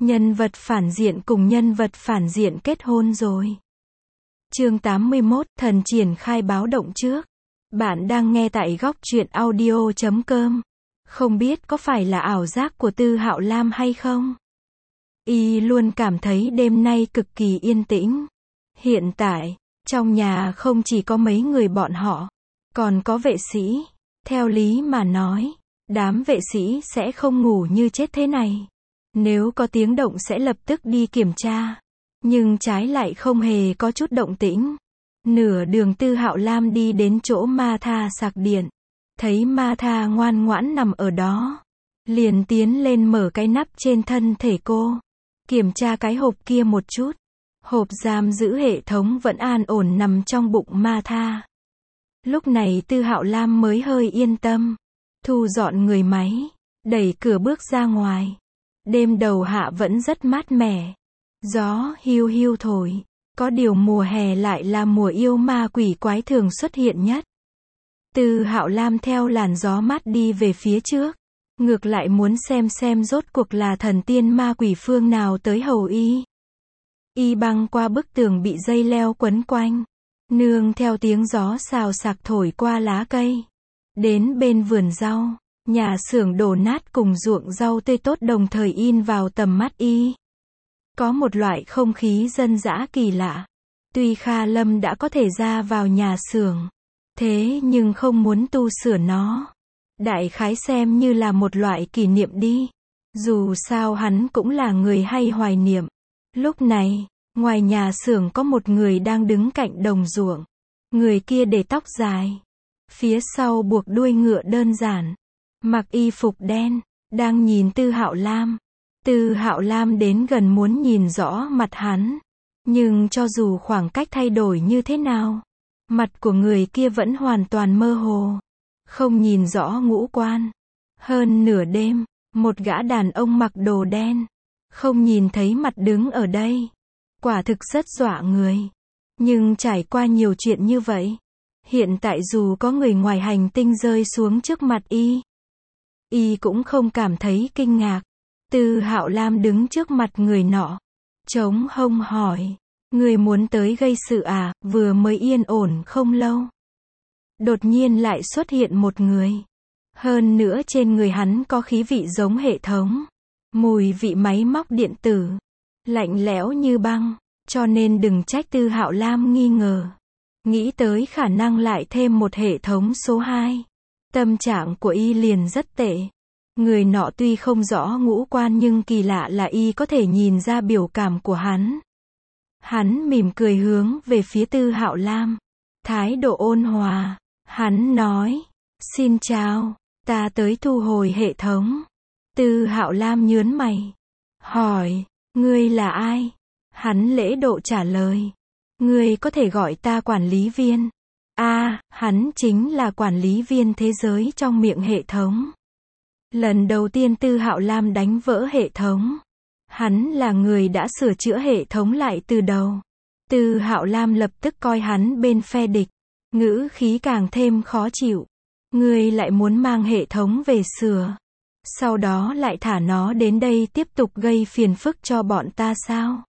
Nhân vật phản diện cùng nhân vật phản diện kết hôn rồi. Chương 81, thần triển khai báo động trước. Bạn đang nghe tại góc truyện audio.com. Không biết có phải là ảo giác của Tư Hạo Lam hay không? Y luôn cảm thấy đêm nay cực kỳ yên tĩnh. Hiện tại, trong nhà không chỉ có mấy người bọn họ, còn có vệ sĩ. Theo lý mà nói, đám vệ sĩ sẽ không ngủ như chết thế này. Nếu có tiếng động sẽ lập tức đi kiểm tra. Nhưng trái lại không hề có chút động tĩnh. Nửa đường Tư Hạo Lam đi đến chỗ Ma Tha sạc điện. Thấy Ma Tha ngoan ngoãn nằm ở đó. Liền tiến lên mở cái nắp trên thân thể cô. Kiểm tra cái hộp kia một chút. Hộp giam giữ hệ thống vẫn an ổn nằm trong bụng Ma Tha. Lúc này Tư Hạo Lam mới hơi yên tâm. Thu dọn người máy. Đẩy cửa bước ra ngoài. Đêm đầu hạ vẫn rất mát mẻ. Gió hiu hiu thổi. Có điều mùa hè lại là mùa yêu ma quỷ quái thường xuất hiện nhất. Tư Hạo Lam theo làn gió mát đi về phía trước. Ngược lại muốn xem rốt cuộc là thần tiên ma quỷ phương nào tới hầu y. Y băng qua bức tường bị dây leo quấn quanh. Nương theo tiếng gió xào xạc thổi qua lá cây. Đến bên vườn rau. Nhà xưởng đổ nát cùng ruộng rau tươi tốt đồng thời in vào tầm mắt y. Có một loại không khí dân dã kỳ lạ. Tuy Kha Lâm đã có thể ra vào nhà xưởng, thế nhưng không muốn tu sửa nó. Đại khái xem như là một loại kỷ niệm đi. Dù sao hắn cũng là người hay hoài niệm. Lúc này, ngoài nhà xưởng có một người đang đứng cạnh đồng ruộng. Người kia để tóc dài. Phía sau buộc đuôi ngựa đơn giản. Mặc y phục đen, đang nhìn Tư Hạo Lam. Tư Hạo Lam đến gần muốn nhìn rõ mặt hắn. Nhưng cho dù khoảng cách thay đổi như thế nào, mặt của người kia vẫn hoàn toàn mơ hồ. Không nhìn rõ ngũ quan. Hơn nửa đêm, một gã đàn ông mặc đồ đen. Không nhìn thấy mặt đứng ở đây. Quả thực rất dọa người. Nhưng trải qua nhiều chuyện như vậy. Hiện tại dù có người ngoài hành tinh rơi xuống trước mặt y cũng không cảm thấy kinh ngạc. Tư Hạo Lam đứng trước mặt người nọ. Trống hông hỏi. Người muốn tới gây sự à, vừa mới yên ổn không lâu. Đột nhiên lại xuất hiện một người. Hơn nữa trên người hắn có khí vị giống hệ thống. Mùi vị máy móc điện tử. Lạnh lẽo như băng. Cho nên đừng trách Tư Hạo Lam nghi ngờ. Nghĩ tới khả năng lại thêm một hệ thống số 2. Tâm trạng của y liền rất tệ. Người nọ tuy không rõ ngũ quan nhưng kỳ lạ là y có thể nhìn ra biểu cảm của hắn. Hắn mỉm cười hướng về phía Tư Hạo Lam. Thái độ ôn hòa. Hắn nói. Xin chào. Ta tới thu hồi hệ thống. Tư Hạo Lam nhướng mày. Hỏi. Ngươi là ai? Hắn lễ độ trả lời. Ngươi có thể gọi ta quản lý viên. Hắn chính là quản lý viên thế giới trong miệng hệ thống. Lần đầu tiên Tư Hạo Lam đánh vỡ hệ thống. Hắn là người đã sửa chữa hệ thống lại từ đầu. Tư Hạo Lam lập tức coi hắn bên phe địch. Ngữ khí càng thêm khó chịu. Ngươi lại muốn mang hệ thống về sửa. Sau đó lại thả nó đến đây tiếp tục gây phiền phức cho bọn ta sao?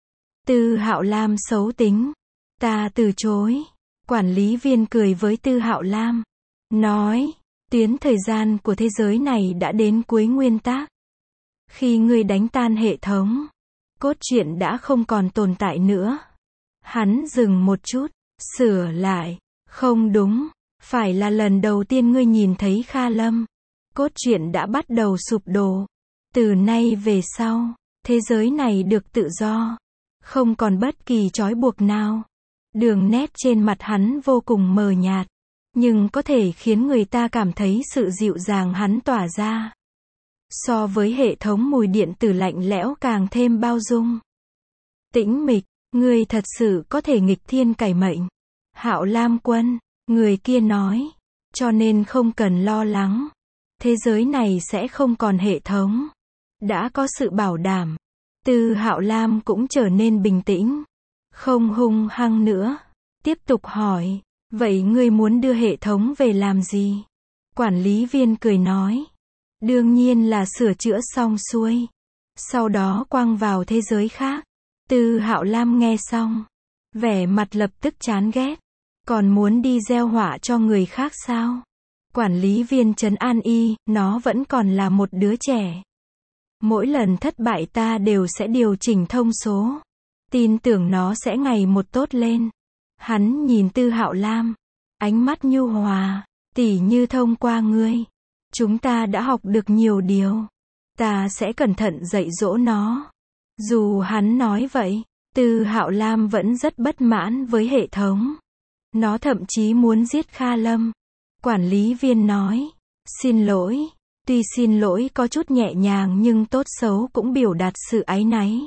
Tư Hạo Lam xấu tính. Ta từ chối. Quản lý viên cười với Tư Hạo Lam. Nói. Tuyến thời gian của thế giới này đã đến cuối nguyên tắc. Khi ngươi đánh tan hệ thống, cốt truyện đã không còn tồn tại nữa. Hắn dừng một chút, sửa lại. Không đúng, phải là lần đầu tiên ngươi nhìn thấy Kha Lâm. Cốt truyện đã bắt đầu sụp đổ. Từ nay về sau, thế giới này được tự do. Không còn bất kỳ trói buộc nào. Đường nét trên mặt hắn vô cùng mờ nhạt. Nhưng có thể khiến người ta cảm thấy sự dịu dàng hắn tỏa ra. So với hệ thống mùi điện tử lạnh lẽo càng thêm bao dung. Tĩnh mịch, ngươi thật sự có thể nghịch thiên cải mệnh. Hạo Lam Quân, người kia nói. Cho nên không cần lo lắng. Thế giới này sẽ không còn hệ thống. Đã có sự bảo đảm. Tư Hạo Lam cũng trở nên bình tĩnh. Không hung hăng nữa. Tiếp tục hỏi. Vậy ngươi muốn đưa hệ thống về làm gì? Quản lý viên cười nói. Đương nhiên là sửa chữa xong xuôi. sau đó quăng vào thế giới khác. Tư Hạo Lam nghe xong, vẻ mặt lập tức chán ghét. Còn muốn đi gieo họa cho người khác sao? Quản lý viên trấn an y, nó vẫn còn là một đứa trẻ. Mỗi lần thất bại ta đều sẽ điều chỉnh thông số. Tin tưởng nó sẽ ngày một tốt lên. Hắn nhìn Tư Hạo Lam, ánh mắt nhu hòa, tỉ như thông qua ngươi, chúng ta đã học được nhiều điều. Ta sẽ cẩn thận dạy dỗ nó. Dù hắn nói vậy, Tư Hạo Lam vẫn rất bất mãn với hệ thống. Nó thậm chí muốn giết Kha Lâm. Quản lý viên nói, xin lỗi. Tuy xin lỗi có chút nhẹ nhàng nhưng tốt xấu cũng biểu đạt sự áy náy.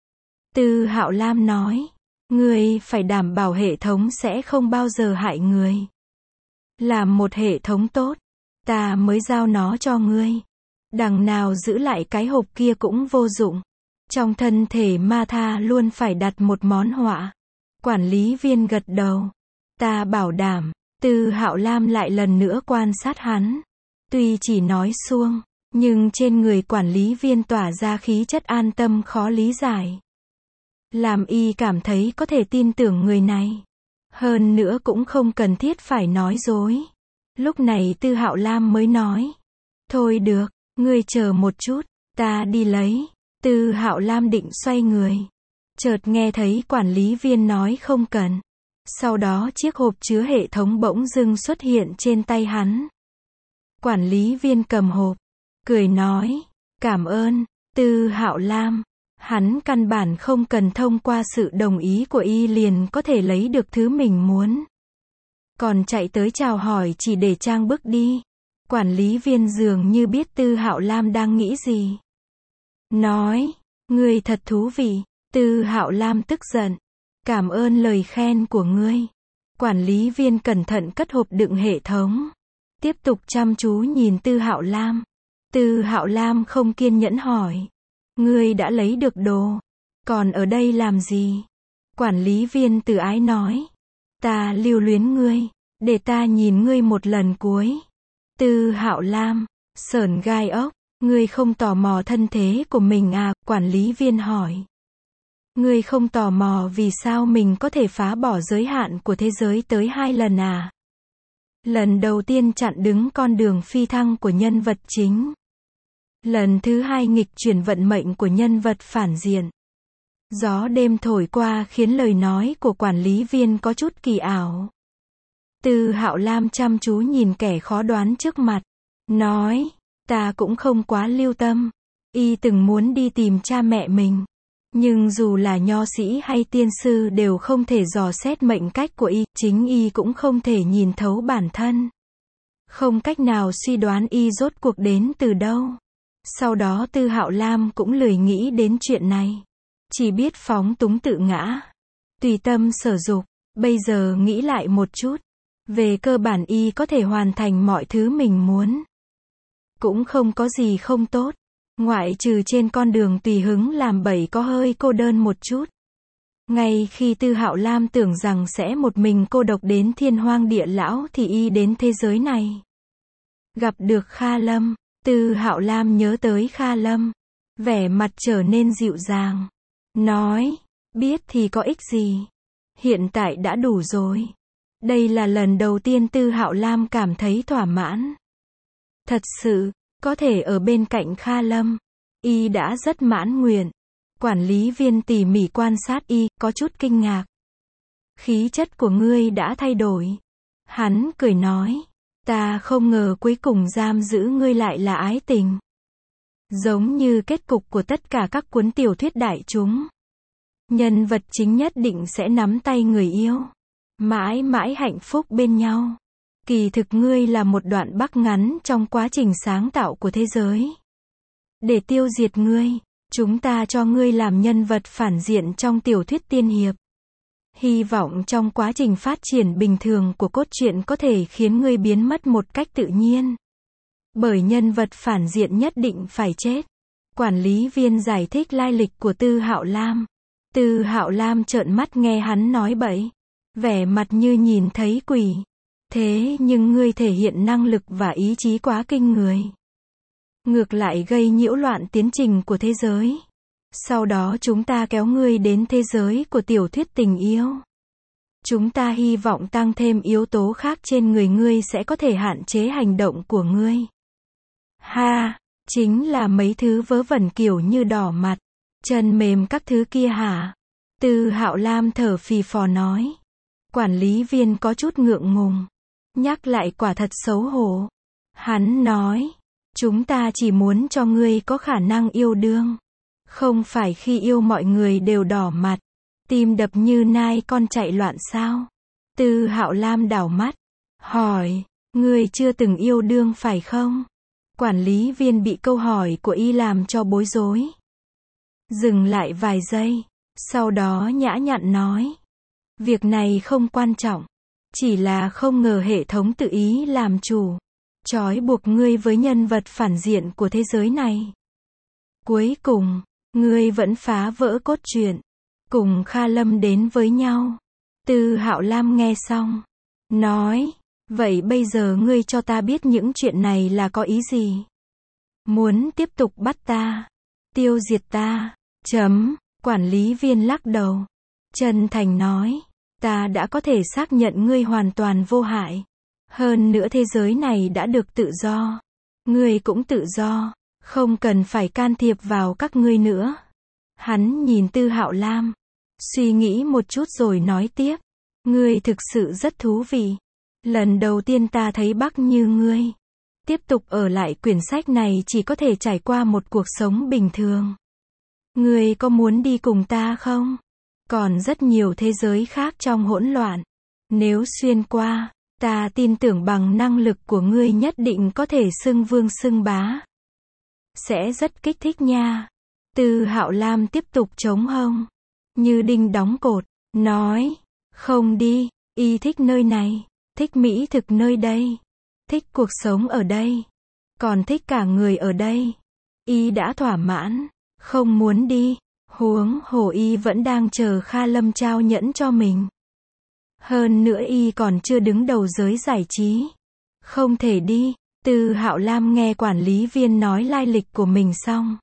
Tư Hạo Lam nói, ngươi phải đảm bảo hệ thống sẽ không bao giờ hại người. Làm một hệ thống tốt, ta mới giao nó cho ngươi. Đằng nào giữ lại cái hộp kia cũng vô dụng. Trong thân thể Ma Tha luôn phải đặt một món họa. Quản lý viên gật đầu. Ta bảo đảm. Tư Hạo Lam lại lần nữa quan sát hắn. Tuy chỉ nói suông, nhưng trên người quản lý viên tỏa ra khí chất an tâm khó lý giải. Làm y cảm thấy có thể tin tưởng người này. Hơn nữa cũng không cần thiết phải nói dối. Lúc này Tư Hạo Lam mới nói. Thôi được, ngươi chờ một chút, ta đi lấy. Tư Hạo Lam định xoay người. Chợt nghe thấy quản lý viên nói không cần. Sau đó chiếc hộp chứa hệ thống bỗng dưng xuất hiện trên tay hắn. Quản lý viên cầm hộp, cười nói, cảm ơn, Tư Hạo Lam. Hắn căn bản không cần thông qua sự đồng ý của y liền có thể lấy được thứ mình muốn. Còn chạy tới chào hỏi chỉ để trang bước đi. Quản lý viên dường như biết Tư Hạo Lam đang nghĩ gì. Nói, ngươi thật thú vị. Tư Hạo Lam tức giận. Cảm ơn lời khen của ngươi. Quản lý viên cẩn thận cất hộp đựng hệ thống. Tiếp tục chăm chú nhìn Tư Hạo Lam. Tư Hạo Lam không kiên nhẫn hỏi. Ngươi đã lấy được đồ. Còn ở đây làm gì? Quản lý viên từ ái nói. Ta lưu luyến ngươi. Để ta nhìn ngươi một lần cuối. Tư Hạo Lam, sởn gai ốc. Ngươi không tò mò thân thế của mình à? Quản lý viên hỏi. Ngươi không tò mò vì sao mình có thể phá bỏ giới hạn của thế giới tới 2 lần à? Lần đầu tiên chặn đứng con đường phi thăng của nhân vật chính. Lần thứ 2 nghịch chuyển vận mệnh của nhân vật phản diện. Gió đêm thổi qua khiến lời nói của quản lý viên có chút kỳ ảo. Tư Hạo Lam chăm chú nhìn kẻ khó đoán trước mặt. Nói, ta cũng không quá lưu tâm. Y từng muốn đi tìm cha mẹ mình. Nhưng dù là nho sĩ hay tiên sư đều không thể dò xét mệnh cách của y, chính y cũng không thể nhìn thấu bản thân. Không cách nào suy đoán y rốt cuộc đến từ đâu. Sau đó Tư Hạo Lam cũng lười nghĩ đến chuyện này. Chỉ biết phóng túng tự ngã. Tùy tâm sở dục. Bây giờ nghĩ lại một chút. Về cơ bản y có thể hoàn thành mọi thứ mình muốn. Cũng không có gì không tốt. Ngoại trừ trên con đường tùy hứng làm bậy có hơi cô đơn một chút. Ngay khi Tư Hạo Lam tưởng rằng sẽ một mình cô độc đến thiên hoang địa lão thì y đến thế giới này. Gặp được Kha Lâm, Tư Hạo Lam nhớ tới Kha Lâm. Vẻ mặt trở nên dịu dàng. Nói, biết thì có ích gì. Hiện tại đã đủ rồi. Đây là lần đầu tiên Tư Hạo Lam cảm thấy thỏa mãn. Thật sự, có thể ở bên cạnh Kha Lâm. Y đã rất mãn nguyện. Quản lý viên tỉ mỉ quan sát y, có chút kinh ngạc. Khí chất của ngươi đã thay đổi. Hắn cười nói. Ta không ngờ cuối cùng giam giữ ngươi lại là ái tình. Giống như kết cục của tất cả các cuốn tiểu thuyết đại chúng. Nhân vật chính nhất định sẽ nắm tay người yêu. Mãi mãi hạnh phúc bên nhau. Kỳ thực ngươi là một đoạn bắc ngắn trong quá trình sáng tạo của thế giới. Để tiêu diệt ngươi, chúng ta cho ngươi làm nhân vật phản diện trong tiểu thuyết tiên hiệp. Hy vọng trong quá trình phát triển bình thường của cốt truyện có thể khiến ngươi biến mất một cách tự nhiên. Bởi nhân vật phản diện nhất định phải chết. Quản lý viên giải thích lai lịch của Tư Hạo Lam. Tư Hạo Lam trợn mắt nghe hắn nói bậy. Vẻ mặt như nhìn thấy quỷ. Thế nhưng ngươi thể hiện năng lực và ý chí quá kinh người. ngược lại gây nhiễu loạn tiến trình của thế giới. Sau đó chúng ta kéo ngươi đến thế giới của tiểu thuyết tình yêu. Chúng ta hy vọng tăng thêm yếu tố khác trên người ngươi sẽ có thể hạn chế hành động của ngươi. Ha, chính là mấy thứ vớ vẩn kiểu như đỏ mặt, chân mềm các thứ kia hả? Tư Hạo Lam thở phì phò nói. Quản lý viên có chút ngượng ngùng. Nhắc lại quả thật xấu hổ. Hắn nói, chúng ta chỉ muốn cho ngươi có khả năng yêu đương. Không phải khi yêu mọi người đều đỏ mặt, tim đập như nai con chạy loạn sao? Tư Hạo Lam đảo mắt, hỏi, ngươi chưa từng yêu đương phải không? Quản lý viên bị câu hỏi của y làm cho bối rối. Dừng lại vài giây, sau đó nhã nhặn nói. Việc này không quan trọng, chỉ là không ngờ hệ thống tự ý làm chủ, trói buộc ngươi với nhân vật phản diện của thế giới này. Cuối cùng, ngươi vẫn phá vỡ cốt truyện, cùng Kha Lâm đến với nhau. Tư Hạo Lam nghe xong, nói, vậy bây giờ ngươi cho ta biết những chuyện này là có ý gì? Muốn tiếp tục bắt ta, tiêu diệt ta, quản lý viên lắc đầu, chân thành nói, ta đã có thể xác nhận ngươi hoàn toàn vô hại. Hơn nữa thế giới này đã được tự do. Ngươi cũng tự do, không cần phải can thiệp vào các ngươi nữa. Hắn nhìn Tư Hạo Lam, suy nghĩ một chút rồi nói tiếp. Ngươi thực sự rất thú vị. Lần đầu tiên ta thấy Bắc như ngươi. Tiếp tục ở lại quyển sách này chỉ có thể trải qua một cuộc sống bình thường. Ngươi có muốn đi cùng ta không? Còn rất nhiều thế giới khác trong hỗn loạn. Nếu xuyên qua, ta tin tưởng bằng năng lực của ngươi nhất định có thể xưng vương xưng bá. Sẽ rất kích thích nha. Tư Hạo Lam tiếp tục chống hông. Như đinh đóng cột, nói, không đi, y thích nơi này, thích mỹ thực nơi đây, thích cuộc sống ở đây, còn thích cả người ở đây. Y đã thỏa mãn, không muốn đi, huống hồ y vẫn đang chờ Kha Lâm trao nhẫn cho mình. Hơn nữa y còn chưa đứng đầu giới giải trí. Không thể đi. Tư Hạo Lam nghe quản lý viên nói lai lịch của mình xong.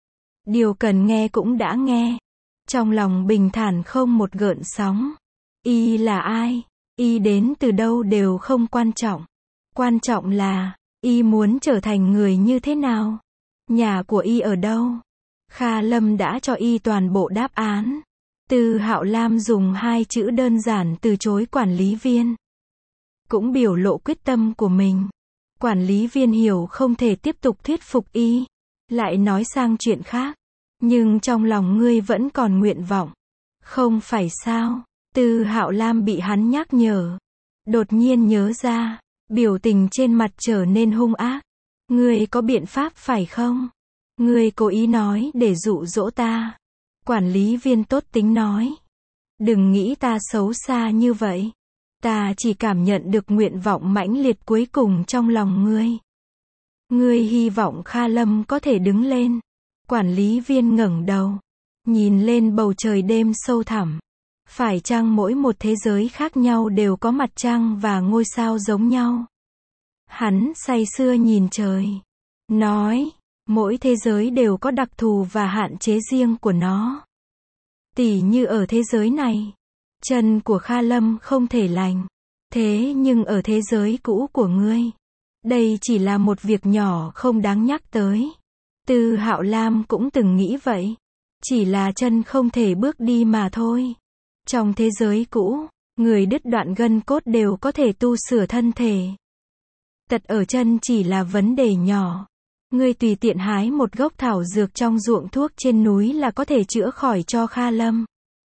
Điều cần nghe cũng đã nghe. Trong lòng bình thản không một gợn sóng. Y là ai? Y đến từ đâu đều không quan trọng. Quan trọng là, y muốn trở thành người như thế nào? Nhà của y ở đâu? Kha Lâm đã cho y toàn bộ đáp án. Tư Hạo Lam dùng 2 chữ đơn giản từ chối quản lý viên. Cũng biểu lộ quyết tâm của mình. Quản lý viên hiểu không thể tiếp tục thuyết phục y. Lại nói sang chuyện khác. Nhưng trong lòng ngươi vẫn còn nguyện vọng. Không phải sao? Tư Hạo Lam bị hắn nhắc nhở. Đột nhiên nhớ ra. Biểu tình trên mặt trở nên hung ác. Ngươi có biện pháp phải không? Ngươi cố ý nói để dụ dỗ ta. Quản lý viên tốt tính nói. Đừng nghĩ ta xấu xa như vậy. Ta chỉ cảm nhận được nguyện vọng mãnh liệt cuối cùng trong lòng ngươi. Ngươi hy vọng Kha Lâm có thể đứng lên. Quản lý viên ngẩng đầu. Nhìn lên bầu trời đêm sâu thẳm. Phải chăng mỗi một thế giới khác nhau đều có mặt trăng và ngôi sao giống nhau? Hắn say sưa nhìn trời. Nói. Mỗi thế giới đều có đặc thù và hạn chế riêng của nó. Tỉ như ở thế giới này, chân của Kha Lâm không thể lành. Thế nhưng ở thế giới cũ của ngươi, đây chỉ là một việc nhỏ không đáng nhắc tới. Tư Hạo Lam cũng từng nghĩ vậy. Chỉ là chân không thể bước đi mà thôi. Trong thế giới cũ, người đứt đoạn gân cốt đều có thể tu sửa thân thể. Tật ở chân chỉ là vấn đề nhỏ. Ngươi tùy tiện hái một gốc thảo dược trong ruộng thuốc trên núi là có thể chữa khỏi cho Kha Lâm.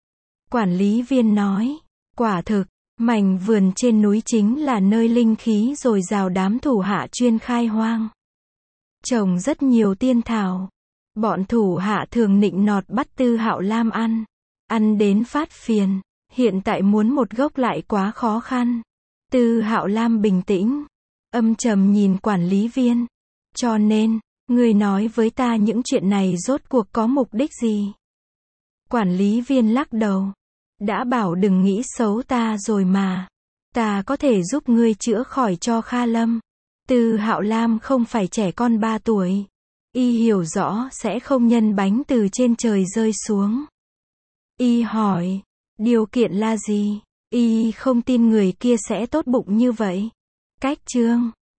Quản lý viên nói, quả thực, mảnh vườn trên núi chính là nơi linh khí dồi dào đám thủ hạ chuyên khai hoang. Trồng rất nhiều tiên thảo. Bọn thủ hạ thường nịnh nọt bắt Tư Hạo Lam ăn. Ăn đến phát phiền. Hiện tại muốn một gốc lại quá khó khăn. Tư Hạo Lam bình tĩnh. Âm trầm nhìn quản lý viên. Cho nên, ngươi nói với ta những chuyện này rốt cuộc có mục đích gì? Quản lý viên lắc đầu. Đã bảo đừng nghĩ xấu ta rồi mà. Ta có thể giúp ngươi chữa khỏi cho Kha Lâm. Tư Hạo Lam không phải trẻ con 3 tuổi. Y hiểu rõ sẽ không nhân bánh từ trên trời rơi xuống. Y hỏi, điều kiện là gì? Y không tin người kia sẽ tốt bụng như vậy. Cách chương